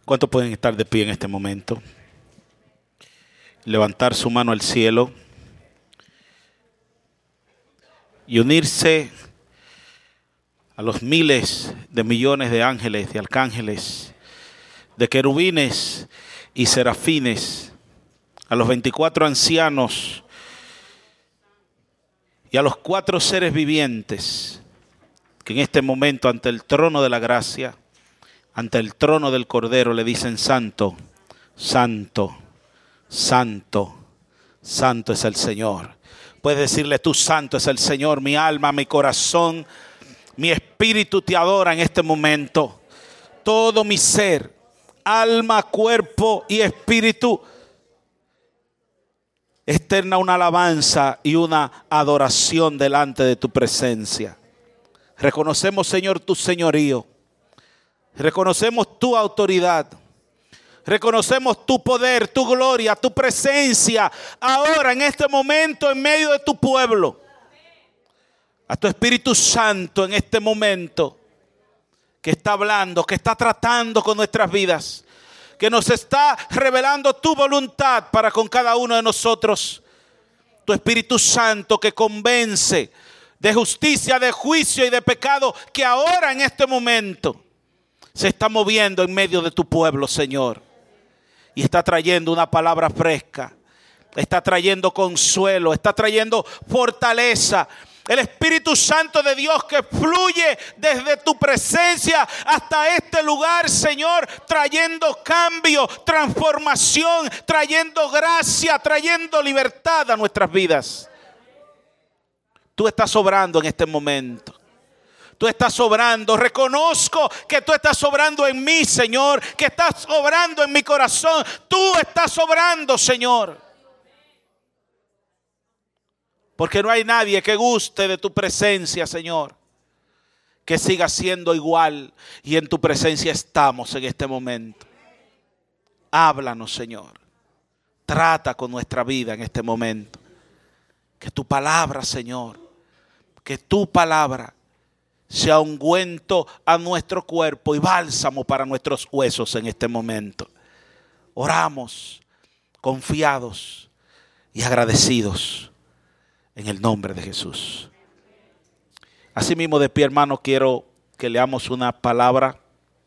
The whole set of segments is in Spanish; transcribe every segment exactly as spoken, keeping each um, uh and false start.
¿Cuántos pueden estar de pie en este momento? Levantar su mano al cielo y unirse a los miles de millones de ángeles, de arcángeles, de querubines y serafines, a los veinticuatro ancianos y a los cuatro seres vivientes que en este momento ante el trono de la gracia, ante el trono del Cordero le dicen: Santo, Santo, Santo, Santo es el Señor. Puedes decirle tú: Santo es el Señor. Mi alma, mi corazón, mi espíritu te adora en este momento. Todo mi ser, alma, cuerpo y espíritu externa una alabanza y una adoración delante de tu presencia. Reconocemos, Señor, tu señorío. Reconocemos tu autoridad. Reconocemos tu poder, tu gloria, tu presencia ahora en este momento en medio de tu pueblo. A tu Espíritu Santo en este momento que está hablando, que está tratando con nuestras vidas, que nos está revelando tu voluntad para con cada uno de nosotros. Tu Espíritu Santo que convence de justicia, de juicio y de pecado, que ahora en este momento se está moviendo en medio de tu pueblo, Señor. Y está trayendo una palabra fresca. Está trayendo consuelo. Está trayendo fortaleza. El Espíritu Santo de Dios que fluye desde tu presencia hasta este lugar, Señor, trayendo cambio, transformación, trayendo gracia, trayendo libertad a nuestras vidas. Tú estás obrando en este momento. Tú estás obrando. Reconozco que tú estás obrando en mí, Señor. Que estás obrando en mi corazón. Tú estás obrando, Señor. Porque no hay nadie que guste de tu presencia, Señor. Que siga siendo igual. Y en tu presencia estamos en este momento. Háblanos, Señor. Trata con nuestra vida en este momento. Que tu palabra, Señor, que tu palabra sea ungüento a nuestro cuerpo y bálsamo para nuestros huesos en este momento. Oramos confiados y agradecidos en el nombre de Jesús. Asimismo, de pie, hermano, quiero que leamos una palabra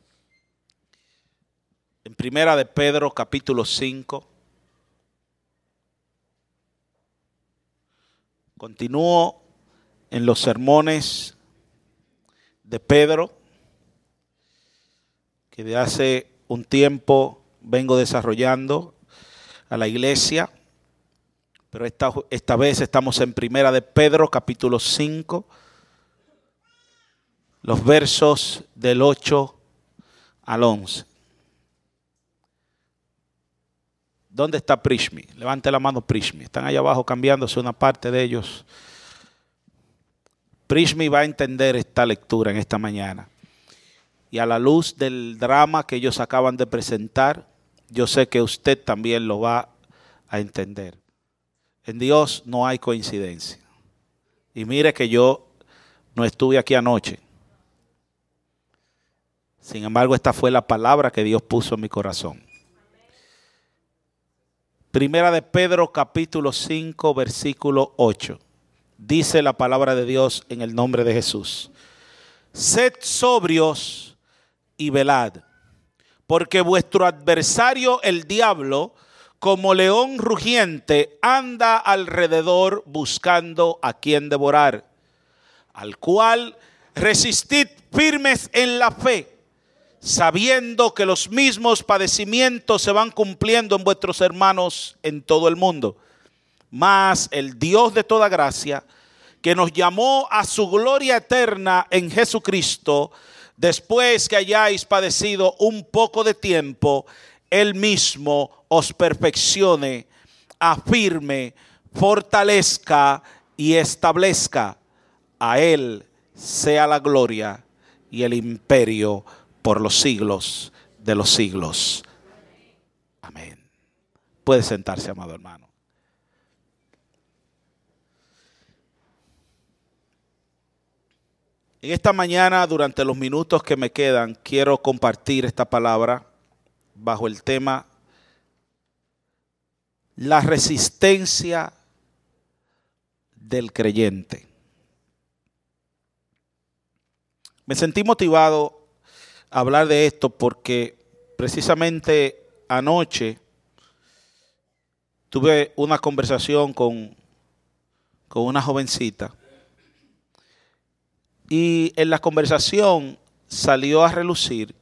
en Primera de Pedro, capítulo cinco. Continúo en los sermones de Pedro, que de hace un tiempo vengo desarrollando a la iglesia, pero esta, esta vez estamos en Primera de Pedro, capítulo cinco, los versos del ocho al once. ¿Dónde está Prishmi? Levante la mano, Prishmi. Están allá abajo cambiándose una parte de ellos. Prishmi va a entender esta lectura en esta mañana. Y a la luz del drama que ellos acaban de presentar, yo sé que usted también lo va a entender. En Dios no hay coincidencia. Y mire que yo no estuve aquí anoche. Sin embargo, esta fue la palabra que Dios puso en mi corazón. Primera de Pedro, capítulo cinco, versículo ocho. Dice la palabra de Dios en el nombre de Jesús. Sed sobrios y velad, porque vuestro adversario el diablo, como león rugiente, anda alrededor buscando a quien devorar, al cual resistid firmes en la fe, sabiendo que los mismos padecimientos se van cumpliendo en vuestros hermanos en todo el mundo. Mas el Dios de toda gracia, que nos llamó a su gloria eterna en Jesucristo, después que hayáis padecido un poco de tiempo, Él mismo os perfeccione, afirme, fortalezca y establezca. A Él sea la gloria y el imperio por los siglos de los siglos. Amén. Puede sentarse, amado hermano. En esta mañana, durante los minutos que me quedan, quiero compartir esta palabra bajo el tema la resistencia del creyente. Me sentí motivado a hablar de esto porque precisamente anoche tuve una conversación con, con una jovencita y en la conversación salió a relucir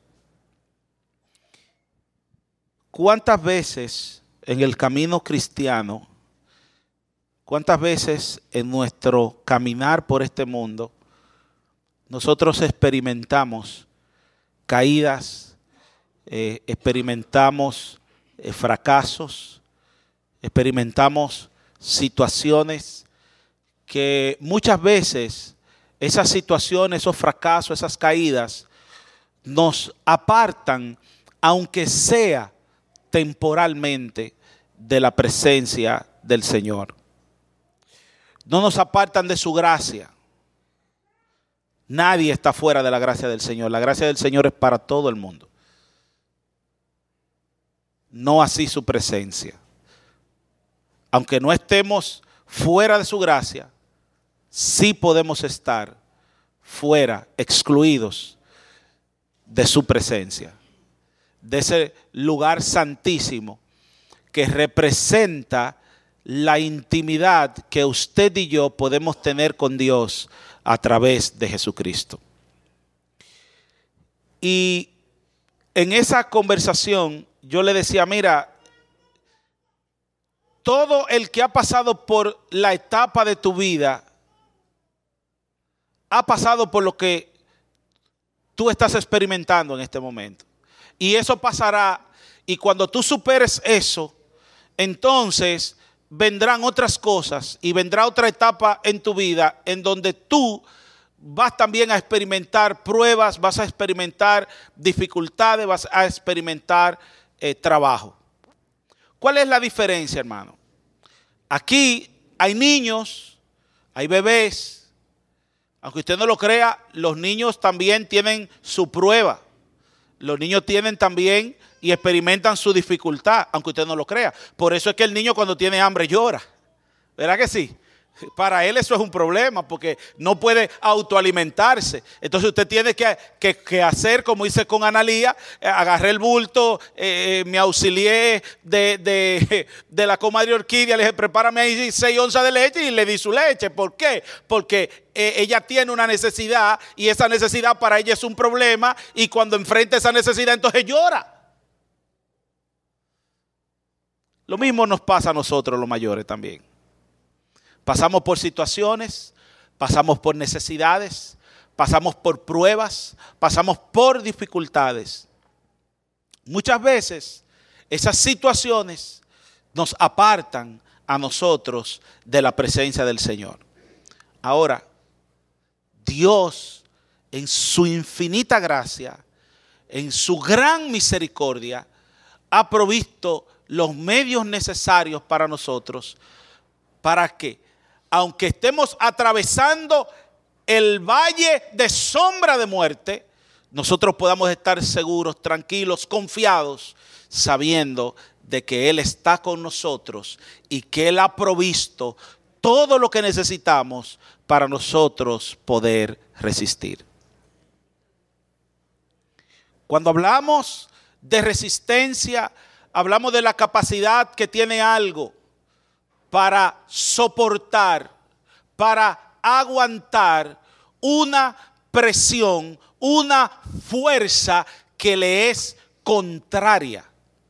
cuántas veces en el camino cristiano, cuántas veces en nuestro caminar por este mundo, nosotros experimentamos caídas, eh, experimentamos eh, fracasos, experimentamos situaciones que muchas veces esas situaciones, esos fracasos, esas caídas nos apartan, aunque sea temporalmente, de la presencia del Señor. No nos apartan de su gracia. Nadie está fuera de la gracia del Señor. La gracia del Señor es para todo el mundo. No así su presencia. Aunque no estemos fuera de su gracia, sí podemos estar fuera, excluidos de su presencia, de ese lugar santísimo que representa la intimidad que usted y yo podemos tener con Dios a través de Jesucristo. Y en esa conversación yo le decía, mira, todo el que ha pasado por la etapa de tu vida ha pasado por lo que tú estás experimentando en este momento. Y eso pasará, y cuando tú superes eso, entonces vendrán otras cosas y vendrá otra etapa en tu vida en donde tú vas también a experimentar pruebas, vas a experimentar dificultades, vas a experimentar eh, trabajo. ¿Cuál es la diferencia, hermano? Aquí hay niños, hay bebés. Aunque usted no lo crea, los niños también tienen su prueba. Los niños tienen también y experimentan su dificultad, aunque usted no lo crea. Por eso es que el niño cuando tiene hambre llora. ¿Verdad que sí? Para él eso es un problema porque no puede autoalimentarse. Entonces usted tiene que, que, que hacer como hice con Analía, eh, agarré el bulto, eh, me auxilié de, de, de la comadre Orquídea, le dije prepárame ahí seis onzas de leche y le di su leche. ¿Por qué? Porque eh, ella tiene una necesidad y esa necesidad para ella es un problema y cuando enfrenta esa necesidad entonces llora. Lo mismo nos pasa a nosotros los mayores también. Pasamos por situaciones, pasamos por necesidades, pasamos por pruebas, pasamos por dificultades. Muchas veces esas situaciones nos apartan a nosotros de la presencia del Señor. Ahora, Dios en su infinita gracia, en su gran misericordia, ha provisto los medios necesarios para nosotros para que, aunque estemos atravesando el valle de sombra de muerte, nosotros podamos estar seguros, tranquilos, confiados, sabiendo de que Él está con nosotros y que Él ha provisto todo lo que necesitamos para nosotros poder resistir. Cuando hablamos de resistencia, hablamos de la capacidad que tiene algo para soportar, para aguantar una presión, una fuerza que le es contraria.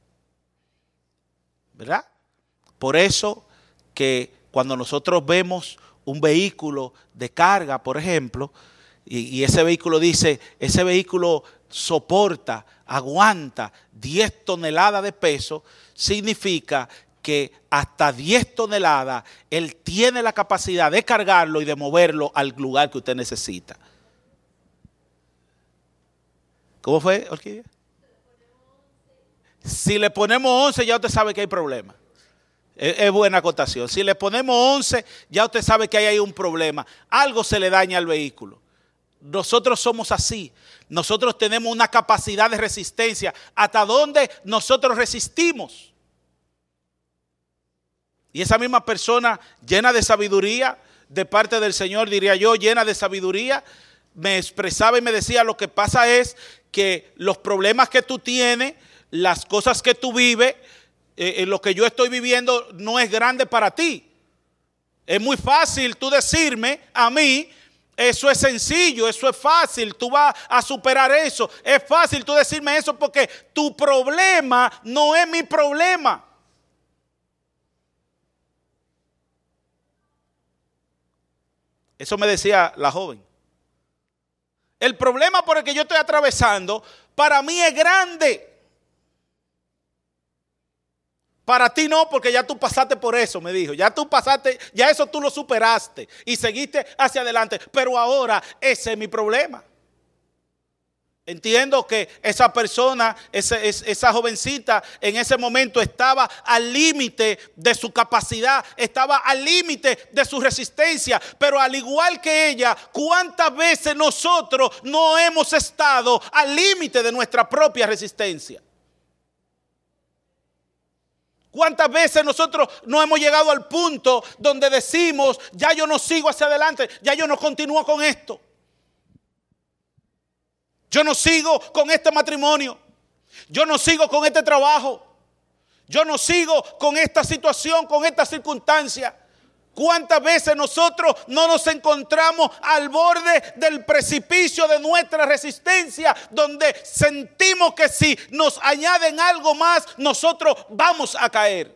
¿Verdad? Por eso que cuando nosotros vemos un vehículo de carga, por ejemplo, y, y ese vehículo dice, ese vehículo soporta, aguanta diez toneladas de peso, significa que hasta diez toneladas él tiene la capacidad de cargarlo y de moverlo al lugar que usted necesita. ¿Cómo fue, Orquídea? Si le ponemos once, ya usted sabe que hay problema. Es, es buena acotación. Si le ponemos once, ya usted sabe que ahí hay un problema. Algo se le daña al vehículo. nosotros somos así. Nosotros tenemos una capacidad de resistencia. ¿Hasta dónde nosotros resistimos? Y esa misma persona llena de sabiduría, de parte del Señor, diría yo, llena de sabiduría, me expresaba y me decía, lo que pasa es que los problemas que tú tienes, las cosas que tú vives, eh, lo que yo estoy viviendo no es grande para ti. Es muy fácil tú decirme a mí, eso es sencillo, eso es fácil, tú vas a superar eso. Es fácil tú decirme eso porque tu problema no es mi problema. Eso me decía la joven. El problema por el que yo estoy atravesando, para mí es grande. Para ti no, porque ya tú pasaste por eso, me dijo. Ya tú pasaste, ya eso tú lo superaste y seguiste hacia adelante. Pero ahora ese es mi problema. Entiendo que esa persona, esa, esa jovencita en ese momento estaba al límite de su capacidad, estaba al límite de su resistencia. Pero al igual que ella, ¿cuántas veces nosotros no hemos estado al límite de nuestra propia resistencia? ¿Cuántas veces nosotros no hemos llegado al punto donde decimos, ya yo no sigo hacia adelante, ya yo no continúo con esto? Yo no sigo con este matrimonio, yo no sigo con este trabajo, yo no sigo con esta situación, con esta circunstancia. ¿Cuántas veces nosotros no nos encontramos al borde del precipicio de nuestra resistencia, donde sentimos que si nos añaden algo más, nosotros vamos a caer?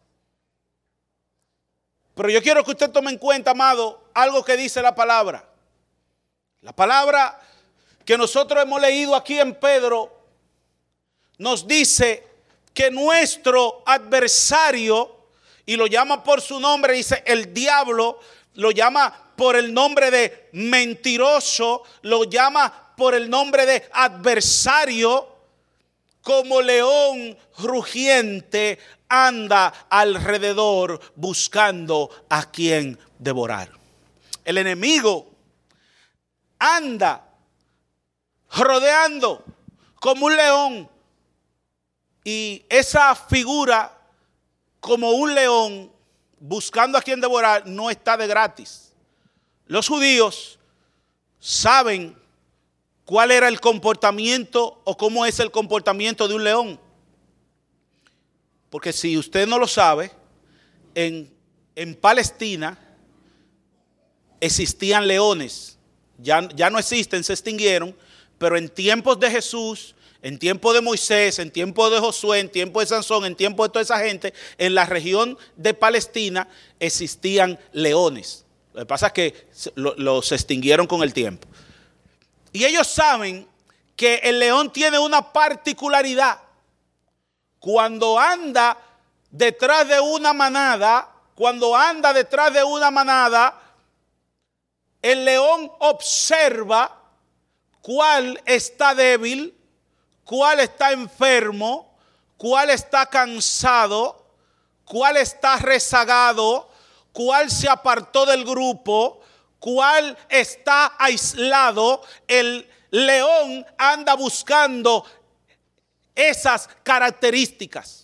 Pero yo quiero que usted tome en cuenta, amado, algo que dice la palabra. La palabra que nosotros hemos leído aquí en Pedro nos dice que nuestro adversario, y lo llama por su nombre, dice el diablo, lo llama por el nombre de mentiroso, lo llama por el nombre de adversario, como león rugiente anda alrededor buscando a quien devorar. El enemigo anda rodeando como un león, y esa figura como un león buscando a quien devorar no está de gratis. Los judíos saben cuál era el comportamiento o cómo es el comportamiento de un león. Porque si usted no lo sabe, en, en Palestina existían leones. Ya, ya no existen, se extinguieron, pero en tiempos de Jesús, en tiempo de Moisés, en tiempo de Josué, en tiempo de Sansón, en tiempo de toda esa gente, en la región de Palestina existían leones. Lo que pasa es que los extinguieron con el tiempo. Y ellos saben que el león tiene una particularidad. Cuando anda detrás de una manada, cuando anda detrás de una manada, el león observa cuál está débil, cuál está enfermo, cuál está cansado, cuál está rezagado, cuál se apartó del grupo, cuál está aislado. El león anda buscando esas características.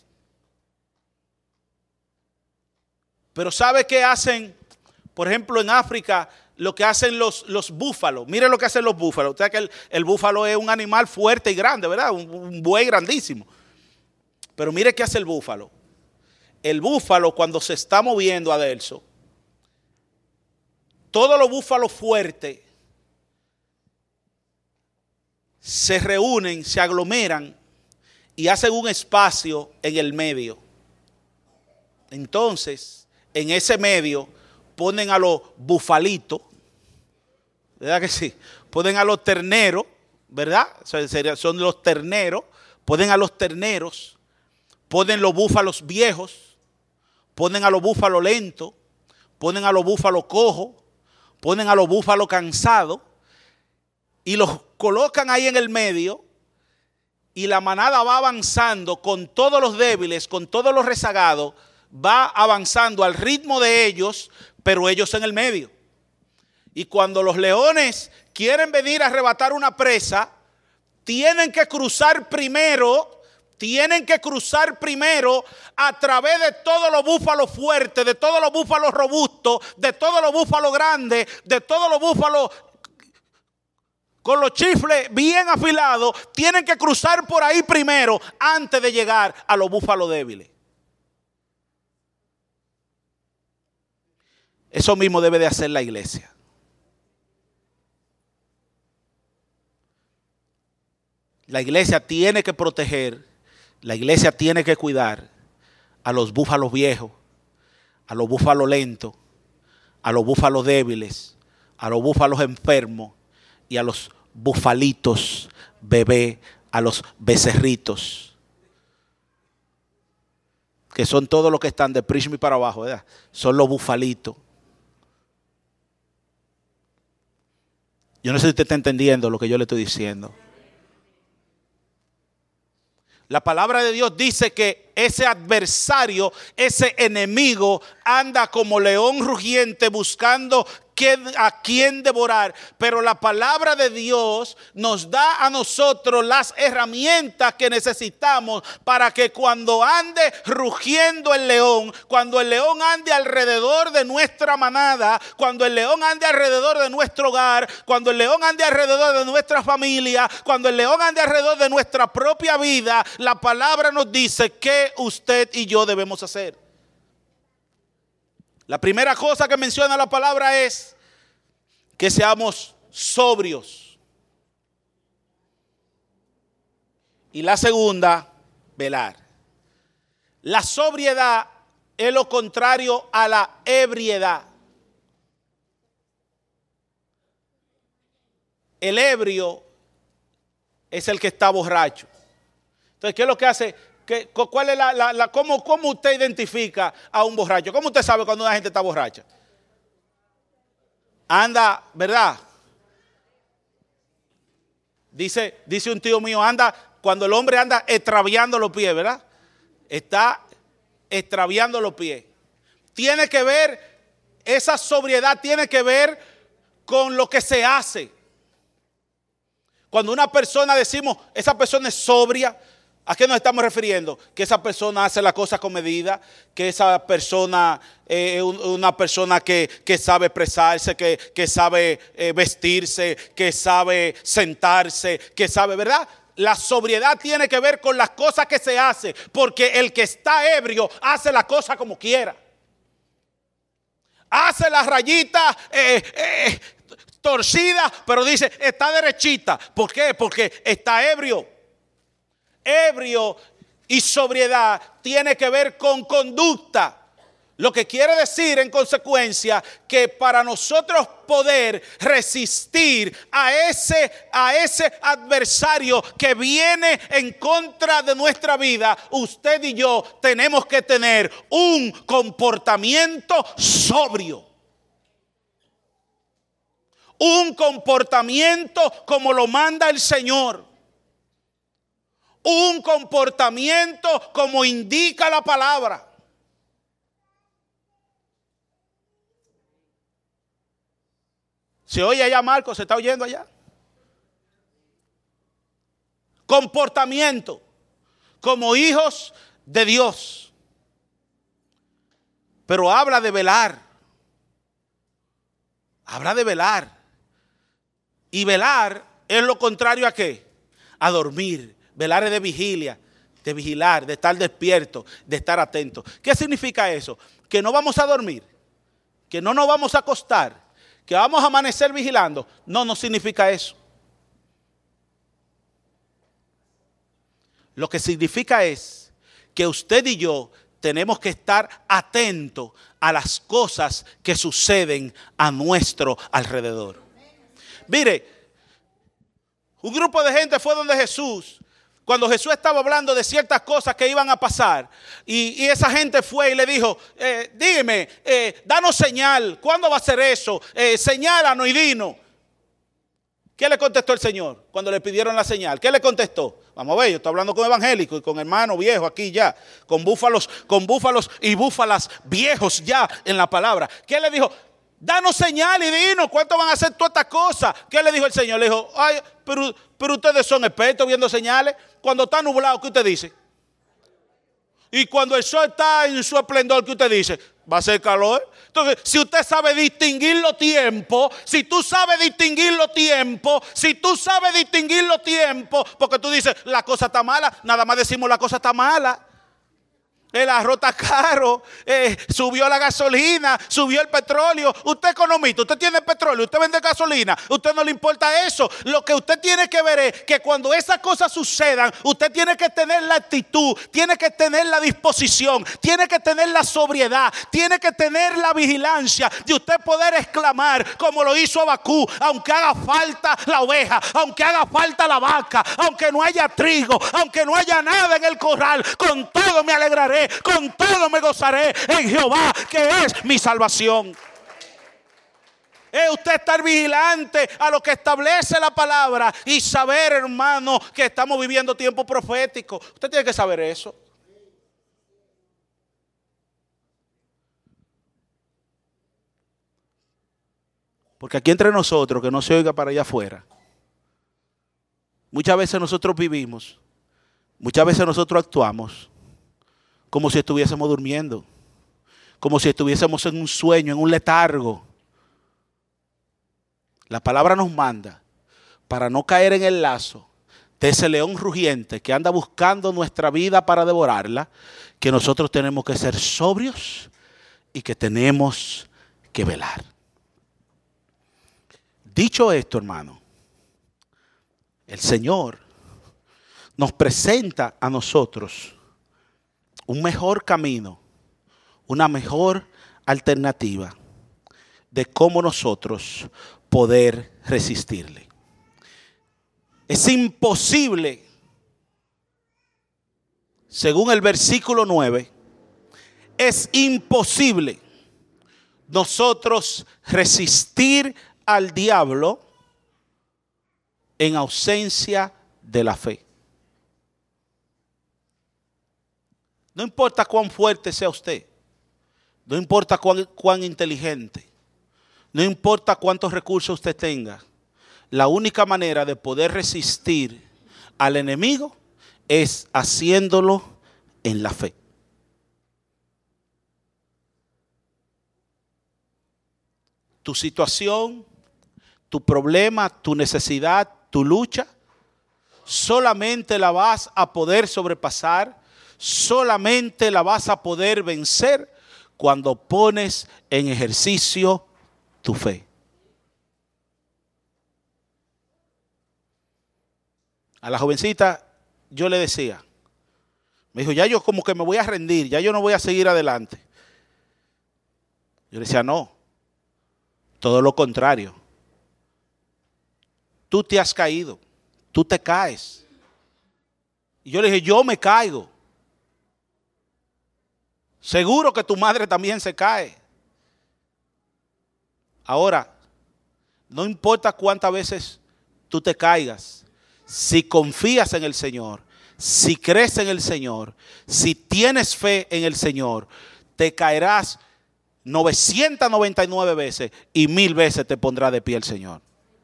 Pero ¿sabe qué hacen? Por ejemplo, en África, lo que hacen los, los búfalos. Mire lo que hacen los búfalos. Usted sabe que el, el búfalo es un animal fuerte y grande, ¿verdad? Un, un buey grandísimo. Pero mire qué hace el búfalo. El búfalo, cuando se está moviendo, Adelso, todos los búfalos fuertes se reúnen, se aglomeran y hacen un espacio en el medio. Entonces, en ese medio ponen a los bufalitos, ¿verdad que sí? Ponen a los terneros, ¿verdad? Son los terneros, ponen a los terneros, ponen los búfalos viejos, ponen a los búfalos lentos, ponen a los búfalos cojos, ponen a los búfalos cansados y los colocan ahí en el medio, y la manada va avanzando con todos los débiles, con todos los rezagados, va avanzando al ritmo de ellos, pero ellos en el medio. Y cuando los leones quieren venir a arrebatar una presa, tienen que cruzar primero, tienen que cruzar primero a través de todos los búfalos fuertes, de todos los búfalos robustos, de todos los búfalos grandes, de todos los búfalos con los chifles bien afilados. Tienen que cruzar por ahí primero antes de llegar a los búfalos débiles. Eso mismo debe de hacer la iglesia. La iglesia tiene que proteger, la iglesia tiene que cuidar a los búfalos viejos, a los búfalos lentos, a los búfalos débiles, a los búfalos enfermos y a los bufalitos bebé, a los becerritos, que son todos los que están de Prisma y para abajo, ¿verdad? Son los bufalitos. Yo no sé si usted está entendiendo lo que yo le estoy diciendo. La palabra de Dios dice que ese adversario, ese enemigo, anda como león rugiente buscando a quién devorar. Pero la palabra de Dios nos da a nosotros las herramientas que necesitamos para que cuando ande rugiendo el león, cuando el león ande alrededor de nuestra manada, cuando el león ande alrededor de nuestro hogar, cuando el león ande alrededor de nuestra familia, cuando el león ande alrededor de nuestra propia vida, la palabra nos dice que usted y yo debemos hacer. La primera cosa que menciona la palabra es que seamos sobrios. Y la segunda, velar. La sobriedad es lo contrario a la ebriedad. El ebrio es el que está borracho. Entonces, ¿qué es lo que hace? ¿Qué, cuál es la, la, la, cómo, ¿Cómo usted identifica a un borracho? ¿Cómo usted sabe cuando una gente está borracha? Anda, ¿verdad? Dice, dice un tío mío, anda, cuando el hombre anda extraviando los pies, ¿verdad? Está extraviando los pies. Tiene que ver, esa sobriedad tiene que ver con lo que se hace. Cuando una persona decimos, esa persona es sobria, ¿a qué nos estamos refiriendo? Que esa persona hace las cosas con medida, que esa persona es eh, una persona que, que sabe expresarse, que, que sabe eh, vestirse, que sabe sentarse, que sabe, ¿verdad? La sobriedad tiene que ver con las cosas que se hace, porque el que está ebrio hace las cosas como quiera. Hace las rayitas eh, eh, torcidas, pero dice, está derechita. ¿Por qué? Porque está ebrio. Ebrio y sobriedad tiene que ver con conducta. Lo que quiere decir en consecuencia que para nosotros poder resistir a ese, a ese adversario que viene en contra de nuestra vida, usted y yo tenemos que tener un comportamiento sobrio. Un comportamiento como lo manda el Señor. Un comportamiento como indica la palabra. ¿Se oye allá, Marcos? ¿Se está oyendo allá? Comportamiento como hijos de Dios. Pero habla de velar. Habla de velar. Y velar es lo contrario a qué? A dormir. Velar es de vigilia, de vigilar, de estar despierto, de estar atento. ¿Qué significa eso? Que no vamos a dormir, que no nos vamos a acostar, que vamos a amanecer vigilando. No, no significa eso. Lo que significa es que usted y yo tenemos que estar atentos a las cosas que suceden a nuestro alrededor. Mire, un grupo de gente fue donde Jesús, cuando Jesús estaba hablando de ciertas cosas que iban a pasar, y, y esa gente fue y le dijo, eh, dime, eh, danos señal, ¿cuándo va a ser eso? Eh, señálanos y dinos. ¿Qué le contestó el Señor cuando le pidieron la señal? ¿Qué le contestó? Vamos a ver, yo estoy hablando con evangélicos y con hermanos viejos aquí ya, con búfalos, con búfalos y búfalas viejos ya en la palabra. ¿Qué le dijo? Danos señal y dinos cuánto van a hacer todas estas cosas. ¿Qué le dijo el Señor? Le dijo, ay, pero, pero ustedes son expertos viendo señales. Cuando está nublado, ¿qué usted dice? Y cuando el sol está en su esplendor, ¿qué usted dice? Va a ser calor. Entonces, si usted sabe distinguir los tiempos, si tú sabes distinguir los tiempos, si tú sabes distinguir los tiempos, porque tú dices, la cosa está mala, nada más decimos la cosa está mala. El arroz está caro, eh, subió la gasolina, subió el petróleo. Usted es economista, usted tiene petróleo, usted vende gasolina, a usted no le importa eso. Lo que usted tiene que ver es que cuando esas cosas sucedan, usted tiene que tener la actitud, tiene que tener la disposición, tiene que tener la sobriedad, tiene que tener la vigilancia de usted poder exclamar como lo hizo Abacú, aunque haga falta la oveja, aunque haga falta la vaca, aunque no haya trigo, aunque no haya nada en el corral, con todo me alegraré. Con todo me gozaré en Jehová, que es mi salvación. Es usted estar vigilante a lo que establece la palabra y saber, hermano, que estamos viviendo tiempo profético. Usted tiene que saber eso. Porque aquí entre nosotros, que no se oiga para allá afuera, muchas veces nosotros vivimos, muchas veces nosotros actuamos como si estuviésemos durmiendo, como si estuviésemos en un sueño, en un letargo. La palabra nos manda para no caer en el lazo de ese león rugiente que anda buscando nuestra vida para devorarla, que nosotros tenemos que ser sobrios y que tenemos que velar. Dicho esto, hermano, el Señor nos presenta a nosotros un mejor camino, una mejor alternativa de cómo nosotros poder resistirle. Es imposible, según el versículo nueve, es imposible nosotros resistir al diablo en ausencia de la fe. No importa cuán fuerte sea usted, no importa cuán, cuán inteligente, no importa cuántos recursos usted tenga, la única manera de poder resistir al enemigo es haciéndolo en la fe. Tu situación, tu problema, tu necesidad, tu lucha, solamente la vas a poder sobrepasar, solamente la vas a poder vencer cuando pones en ejercicio tu fe. A la jovencita yo le decía, me dijo, ya yo como que me voy a rendir, ya yo no voy a seguir adelante. Yo le decía, no, todo lo contrario. Tú te has caído, tú te caes. Y yo le dije, yo me caigo. Seguro que tu madre también se cae. Ahora, no importa cuántas veces tú te caigas, si confías en el Señor, si crees en el Señor, si tienes fe en el Señor, te caerás novecientas noventa y nueve veces y mil veces te pondrá de pie el Señor.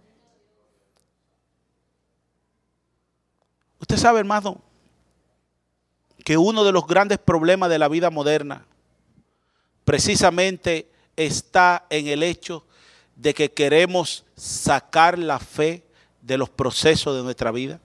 Usted sabe, hermano, que uno de los grandes problemas de la vida moderna precisamente está en el hecho de que queremos sacar la fe de los procesos de nuestra vida.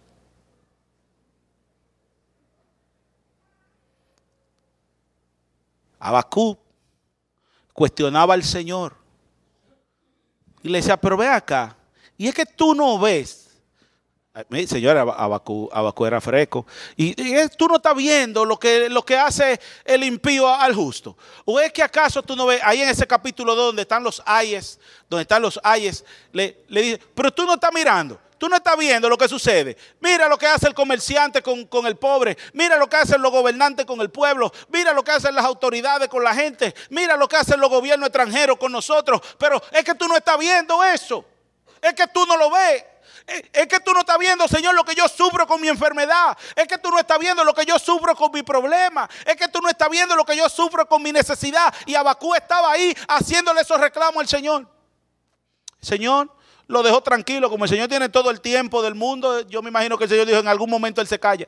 Abacú cuestionaba al Señor y le decía, pero ve acá, y es que tú no ves. Señor, Abacú, Abacú era fresco. Y, y tú no estás viendo lo que, lo que hace el impío al justo. ¿O es que acaso tú no ves? Ahí en ese capítulo dos donde están los ayes, donde están los ayes, le, le dice, pero tú no estás mirando. Tú no estás viendo lo que sucede. Mira lo que hace el comerciante con, con el pobre. Mira lo que hacen los gobernantes con el pueblo. Mira lo que hacen las autoridades con la gente. Mira lo que hacen los gobiernos extranjeros con nosotros. Pero es que tú no estás viendo eso. Es que tú no lo ves. Es que tú no estás viendo, Señor, lo que yo sufro con mi enfermedad. Es que tú no estás viendo lo que yo sufro con mi problema. Es que tú no estás viendo lo que yo sufro con mi necesidad. Y Abacú estaba ahí haciéndole esos reclamos al Señor. El Señor lo dejó tranquilo. Como el Señor tiene todo el tiempo del mundo, yo me imagino que el Señor dijo, en algún momento Él se calla.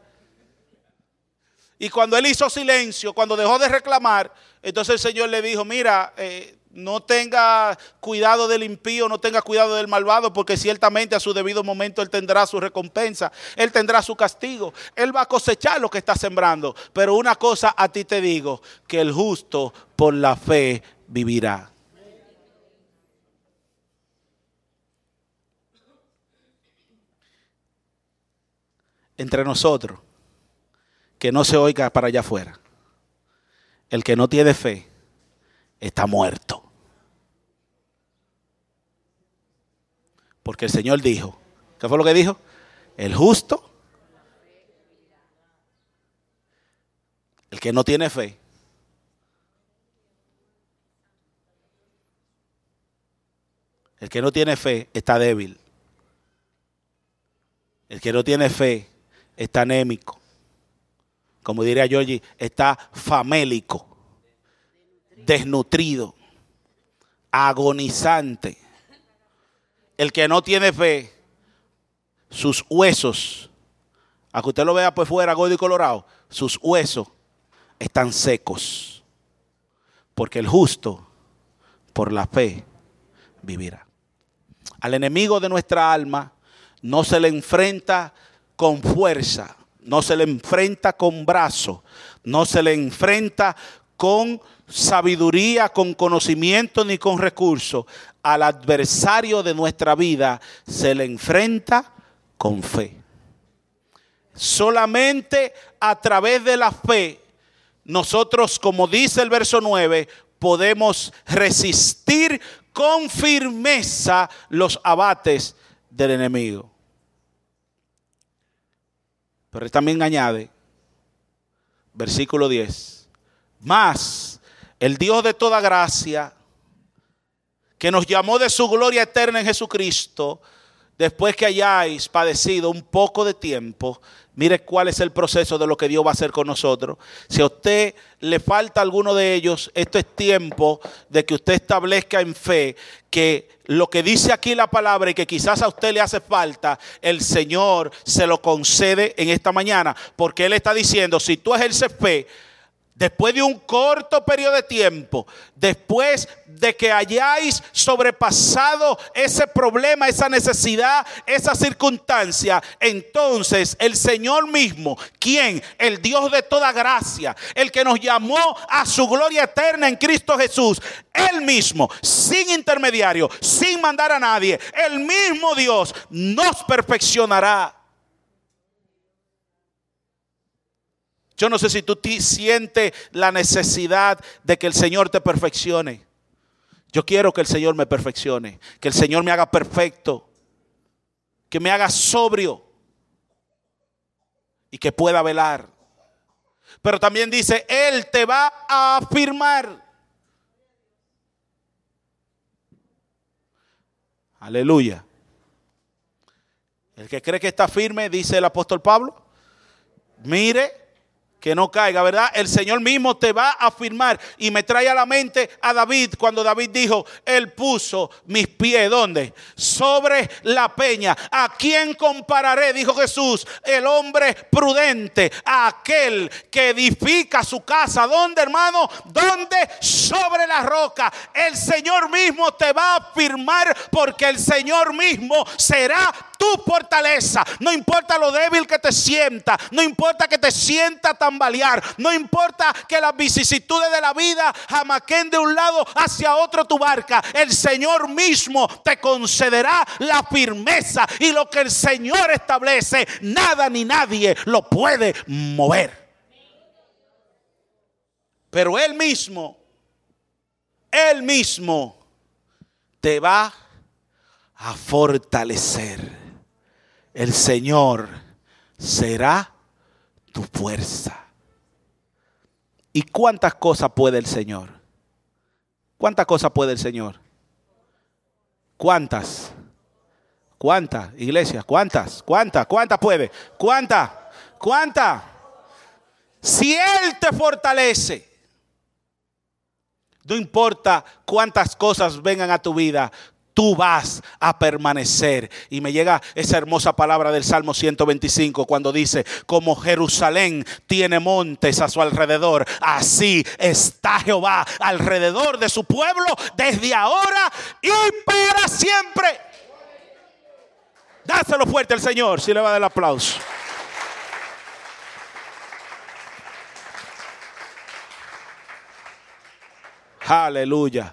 Y cuando Él hizo silencio, cuando dejó de reclamar, entonces el Señor le dijo, mira, eh, no tenga cuidado del impío, no tenga cuidado del malvado, porque ciertamente a su debido momento Él tendrá su recompensa, Él tendrá su castigo, Él va a cosechar lo que está sembrando. Pero una cosa a ti te digo, que el justo por la fe vivirá. Entre nosotros, que no se oiga para allá afuera, el que no tiene fe está muerto. Porque el Señor dijo, ¿qué fue lo que dijo? El justo, el que no tiene fe, el que no tiene fe está débil. El que no tiene fe está anémico. Como diría Georgie, está famélico, desnutrido, agonizante. El que no tiene fe, sus huesos, a que usted lo vea por fuera gordo y colorado, sus huesos están secos. Porque el justo por la fe vivirá. Al enemigo de nuestra alma no se le enfrenta con fuerza, no se le enfrenta con brazo, no se le enfrenta con sabiduría, con conocimiento ni con recursos. Al adversario de nuestra vida se le enfrenta con fe. Solamente a través de la fe nosotros, como dice el verso nueve, podemos resistir con firmeza los abates del enemigo. Pero él también añade, versículo diez, mas el Dios de toda gracia, que nos llamó de su gloria eterna en Jesucristo, después que hayáis padecido un poco de tiempo, mire cuál es el proceso de lo que Dios va a hacer con nosotros. Si a usted le falta alguno de ellos, esto es tiempo de que usted establezca en fe que lo que dice aquí la palabra y que quizás a usted le hace falta, el Señor se lo concede en esta mañana. Porque Él está diciendo, si tú ejerces fe, después de un corto periodo de tiempo, después de que hayáis sobrepasado ese problema, esa necesidad, esa circunstancia, entonces el Señor mismo, quien, el Dios de toda gracia, el que nos llamó a su gloria eterna en Cristo Jesús, Él mismo, sin intermediario, sin mandar a nadie, el mismo Dios nos perfeccionará. Yo no sé si tú sientes la necesidad de que el Señor te perfeccione. Yo quiero que el Señor me perfeccione, que el Señor me haga perfecto, que me haga sobrio y que pueda velar. Pero también dice, Él te va a afirmar. Aleluya. El que cree que está firme, dice el apóstol Pablo, mire que no caiga, ¿verdad? El Señor mismo te va a afirmar. Y me trae a la mente a David, cuando David dijo, Él puso mis pies, ¿dónde? Sobre la peña. ¿A quién compararé? Dijo Jesús, el hombre prudente, a aquel que edifica su casa. ¿Dónde, hermano? ¿Dónde? Sobre la roca. El Señor mismo te va a afirmar, porque el Señor mismo será tu fortaleza. No importa lo débil que te sienta, no importa que te sienta tambalear, no importa que las vicisitudes de la vida jamaquen de un lado hacia otro tu barca, el Señor mismo te concederá la firmeza, y lo que el Señor establece, nada ni nadie lo puede mover. Pero Él mismo, Él mismo te va a fortalecer. El Señor será tu fuerza. ¿Y cuántas cosas puede el Señor? ¿Cuántas cosas puede el Señor? ¿Cuántas? ¿Cuántas, iglesias? ¿Cuántas? ¿Cuántas? ¿Cuántas puede? ¿Cuántas? ¿Cuántas? Si Él te fortalece, no importa cuántas cosas vengan a tu vida, tú vas a permanecer. Y me llega esa hermosa palabra del Salmo ciento veinticinco cuando dice: como Jerusalén tiene montes a su alrededor, así está Jehová alrededor de su pueblo desde ahora y para siempre. Dáselo fuerte al Señor si le va a dar el aplauso. Aleluya.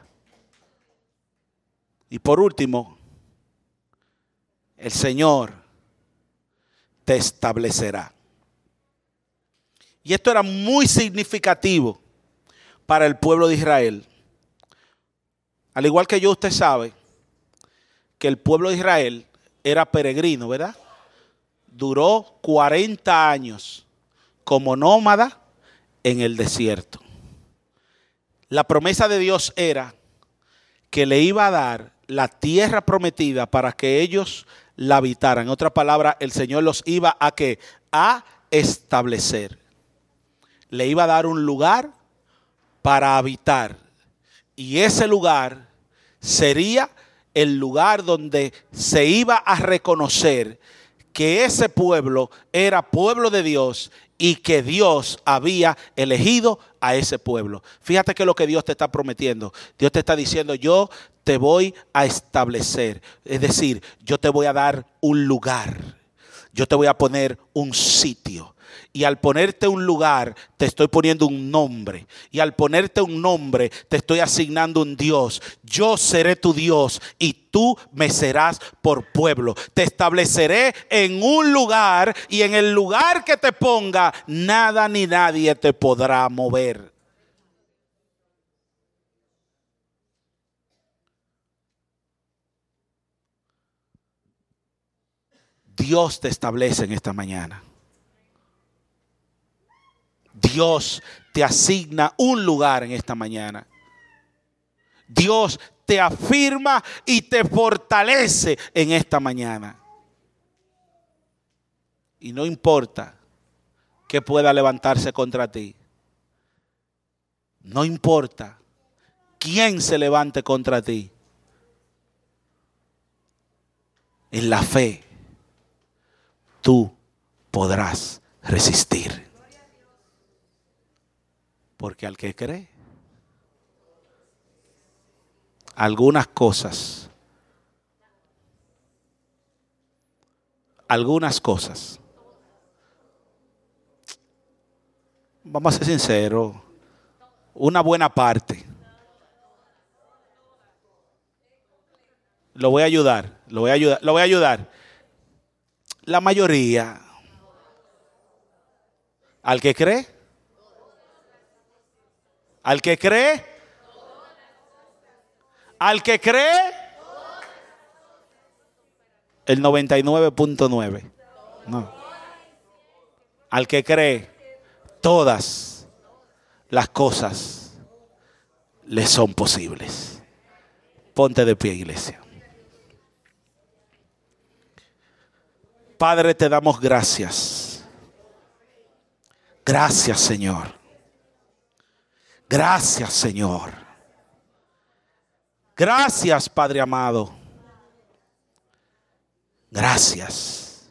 Y por último, el Señor te establecerá. Y esto era muy significativo para el pueblo de Israel. Al igual que yo, usted sabe que el pueblo de Israel era peregrino, ¿verdad? Duró cuarenta años como nómada en el desierto. La promesa de Dios era que le iba a dar la tierra prometida para que ellos la habitaran. En otras palabras, el Señor los iba a que a establecer. Le iba a dar un lugar para habitar. Y ese lugar sería el lugar donde se iba a reconocer que ese pueblo era pueblo de Dios y que Dios había elegido a ese pueblo. Fíjate que lo que Dios te está prometiendo. Dios te está diciendo: yo te voy a establecer. Es decir, yo te voy a dar un lugar. Yo te voy a poner un sitio. Y al ponerte un lugar, te estoy poniendo un nombre. Y al ponerte un nombre, te estoy asignando un Dios. Yo seré tu Dios y tú me serás por pueblo. Te estableceré en un lugar y en el lugar que te ponga, nada ni nadie te podrá mover. Dios te establece en esta mañana. Dios te asigna un lugar en esta mañana. Dios te afirma y te fortalece en esta mañana. Y no importa que pueda levantarse contra ti. No importa quién se levante contra ti. En la fe, tú podrás resistir. Porque al que cree, algunas cosas, algunas cosas, vamos a ser sinceros, una buena parte, lo voy a ayudar, lo voy a ayudar, lo voy a ayudar, la mayoría, al que cree, al que cree, al que cree, el noventa y nueve punto nueve. No. Al que cree, todas las cosas le son posibles. Ponte de pie, iglesia. Padre, te damos gracias. Gracias, Señor. Gracias, Señor. Gracias, Padre amado. Gracias.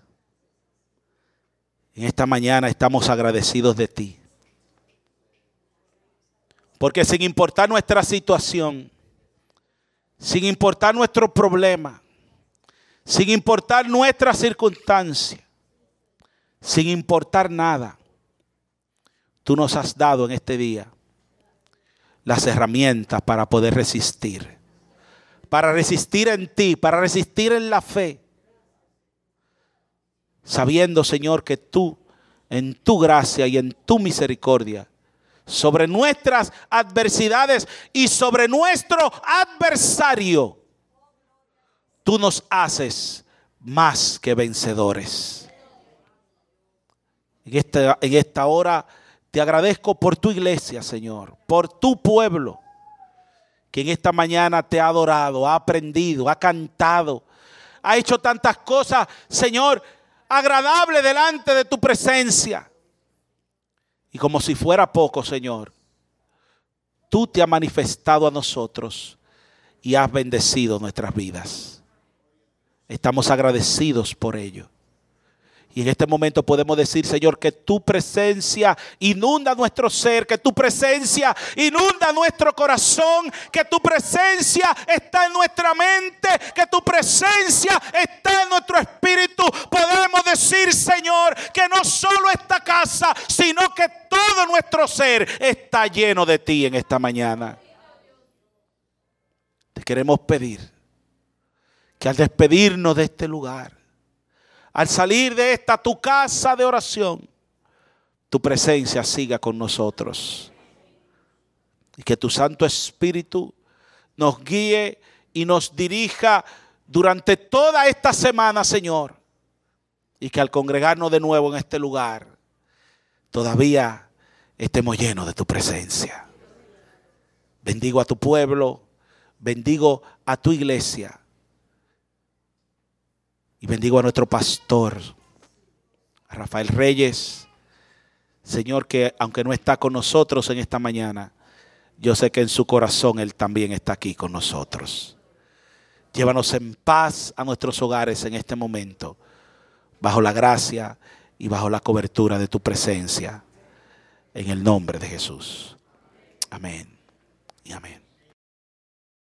En esta mañana estamos agradecidos de ti. Porque sin importar nuestra situación, sin importar nuestro problema, sin importar nuestra circunstancia, sin importar nada, tú nos has dado en este día las herramientas para poder resistir. Para resistir en ti, para resistir en la fe. Sabiendo, Señor, que tú, en tu gracia y en tu misericordia, sobre nuestras adversidades y sobre nuestro adversario, tú nos haces más que vencedores. En esta, en esta hora te agradezco por tu iglesia, Señor, por tu pueblo, que en esta mañana te ha adorado, ha aprendido, ha cantado, ha hecho tantas cosas, Señor, agradables delante de tu presencia. Y como si fuera poco, Señor, tú te has manifestado a nosotros y has bendecido nuestras vidas. Estamos agradecidos por ello. Y en este momento podemos decir, Señor, que tu presencia inunda nuestro ser, que tu presencia inunda nuestro corazón, que tu presencia está en nuestra mente, que tu presencia está en nuestro espíritu. Podemos decir, Señor, que no solo esta casa, sino que todo nuestro ser está lleno de ti en esta mañana. Te queremos pedir que al despedirnos de este lugar, al salir de esta tu casa de oración, tu presencia siga con nosotros. Y que tu Santo Espíritu nos guíe y nos dirija durante toda esta semana, Señor. Y que al congregarnos de nuevo en este lugar, todavía estemos llenos de tu presencia. Bendigo a tu pueblo, bendigo a tu iglesia. Y bendigo a nuestro pastor, a Rafael Reyes. Señor, que aunque no está con nosotros en esta mañana, yo sé que en su corazón Él también está aquí con nosotros. Llévanos en paz a nuestros hogares en este momento, bajo la gracia y bajo la cobertura de tu presencia. En el nombre de Jesús. Amén y amén.